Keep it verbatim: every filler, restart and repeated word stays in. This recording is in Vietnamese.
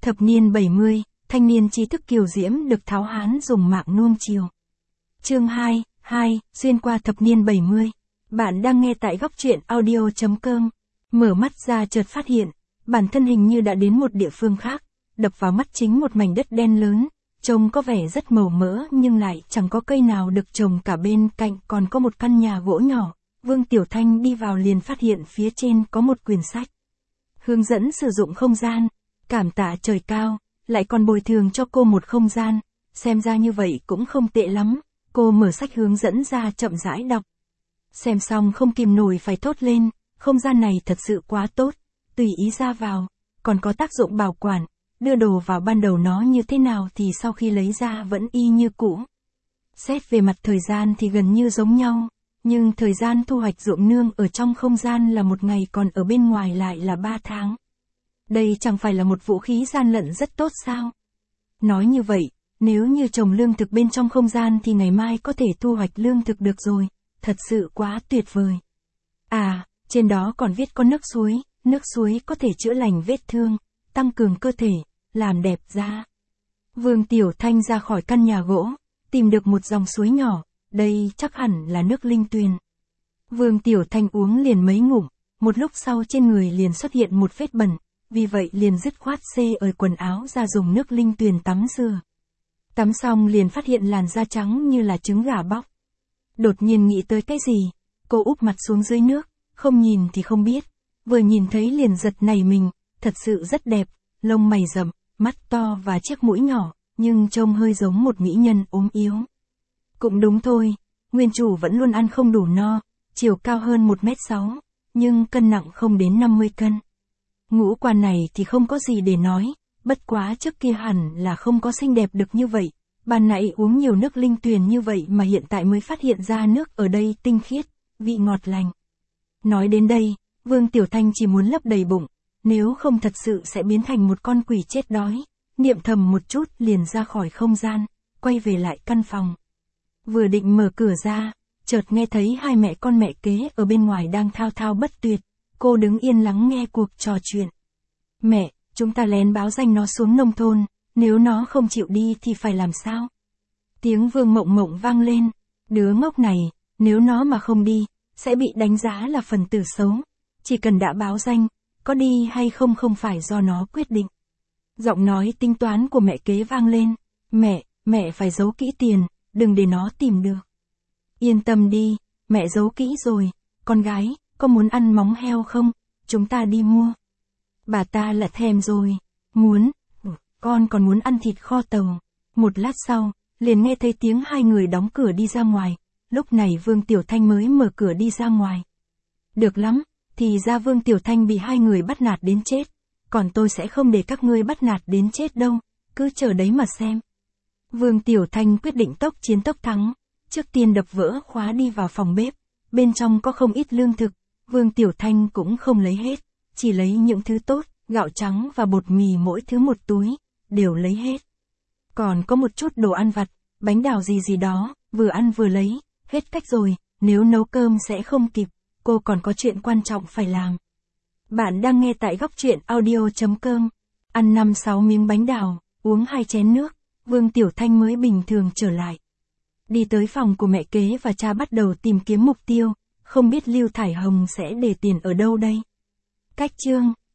Thập niên bảy mươi, thanh niên trí thức kiều diễm được tháo hán dùng mạng nuông chiều. Chương hai, hai, xuyên qua thập niên bảy mươi. Bạn đang nghe tại góc truyện audio chấm com. Mở mắt ra chợt phát hiện, bản thân hình như đã đến một địa phương khác, đập vào mắt chính một mảnh đất đen lớn, trông có vẻ rất màu mỡ nhưng lại chẳng có cây nào được trồng cả, bên cạnh còn có một căn nhà gỗ nhỏ. Vương Tiểu Thanh đi vào liền phát hiện phía trên có một quyển sách. Hướng dẫn sử dụng không gian, cảm tạ trời cao, lại còn bồi thường cho cô một không gian, xem ra như vậy cũng không tệ lắm. Cô mở sách hướng dẫn ra chậm rãi đọc. Xem xong không kìm nổi phải thốt lên, không gian này thật sự quá tốt, tùy ý ra vào, còn có tác dụng bảo quản, đưa đồ vào ban đầu nó như thế nào thì sau khi lấy ra vẫn y như cũ. Xét về mặt thời gian thì gần như giống nhau, nhưng thời gian thu hoạch ruộng nương ở trong không gian là một ngày, còn ở bên ngoài lại là ba tháng. Đây chẳng phải là một vũ khí gian lận rất tốt sao? Nói như vậy, nếu như trồng lương thực bên trong không gian thì ngày mai có thể thu hoạch lương thực được rồi, thật sự quá tuyệt vời. À, trên đó còn viết có nước suối, nước suối có thể chữa lành vết thương, tăng cường cơ thể, làm đẹp da. Vương Tiểu Thanh ra khỏi căn nhà gỗ, tìm được một dòng suối nhỏ, đây chắc hẳn là nước linh tuyền. Vương Tiểu Thanh uống liền mấy ngụm, một lúc sau trên người liền xuất hiện một vết bẩn, vì vậy liền dứt khoát xê ời quần áo ra dùng nước linh tuyền tắm rửa. Tắm xong liền phát hiện làn da trắng như là trứng gà bóc. Đột nhiên nghĩ tới cái gì, cô úp mặt xuống dưới nước, không nhìn thì không biết, vừa nhìn thấy liền giật nảy mình, thật sự rất đẹp, lông mày rậm, mắt to và chiếc mũi nhỏ, nhưng trông hơi giống một mỹ nhân ốm yếu. Cũng đúng thôi, nguyên chủ vẫn luôn ăn không đủ no, chiều cao hơn một mét sáu, nhưng cân nặng không đến năm mươi cân. Ngũ quan này thì không có gì để nói, bất quá trước kia hẳn là không có xinh đẹp được như vậy, ban nãy uống nhiều nước linh tuyền như vậy mà hiện tại mới phát hiện ra nước ở đây tinh khiết, vị ngọt lành. Nói đến đây, Vương Tiểu Thanh chỉ muốn lấp đầy bụng, nếu không thật sự sẽ biến thành một con quỷ chết đói, niệm thầm một chút liền ra khỏi không gian, quay về lại căn phòng. Vừa định mở cửa ra, chợt nghe thấy hai mẹ con mẹ kế ở bên ngoài đang thao thao bất tuyệt, cô đứng yên lắng nghe cuộc trò chuyện. Mẹ, chúng ta lén báo danh nó xuống nông thôn, nếu nó không chịu đi thì phải làm sao? Tiếng Vương Mộng Mộng vang lên, đứa ngốc này, nếu nó mà không đi, sẽ bị đánh giá là phần tử xấu, chỉ cần đã báo danh, có đi hay không không phải do nó quyết định. Giọng nói tính toán của mẹ kế vang lên, mẹ, mẹ phải giấu kỹ tiền, đừng để nó tìm được. Yên tâm đi, mẹ giấu kỹ rồi, con gái, có muốn ăn móng heo không? Chúng ta đi mua. Bà ta là thèm rồi, muốn, con còn muốn ăn thịt kho tàu. Một lát sau, liền nghe thấy tiếng hai người đóng cửa đi ra ngoài, lúc này Vương Tiểu Thanh mới mở cửa đi ra ngoài. Được lắm, thì ra Vương Tiểu Thanh bị hai người bắt nạt đến chết, còn tôi sẽ không để các ngươi bắt nạt đến chết đâu, cứ chờ đấy mà xem. Vương Tiểu Thanh quyết định tốc chiến tốc thắng, trước tiên đập vỡ khóa đi vào phòng bếp, bên trong có không ít lương thực, Vương Tiểu Thanh cũng không lấy hết, chỉ lấy những thứ tốt, gạo trắng và bột mì mỗi thứ một túi, đều lấy hết. Còn có một chút đồ ăn vặt, bánh đào gì gì đó, vừa ăn vừa lấy, hết cách rồi, nếu nấu cơm sẽ không kịp, cô còn có chuyện quan trọng phải làm. Bạn đang nghe tại góc truyện audio chấm com, ăn năm sáu miếng bánh đào, uống hai chén nước, Vương Tiểu Thanh mới bình thường trở lại. Đi tới phòng của mẹ kế và cha bắt đầu tìm kiếm mục tiêu, không biết Lưu Thải Hồng sẽ để tiền ở đâu đây. Cách chương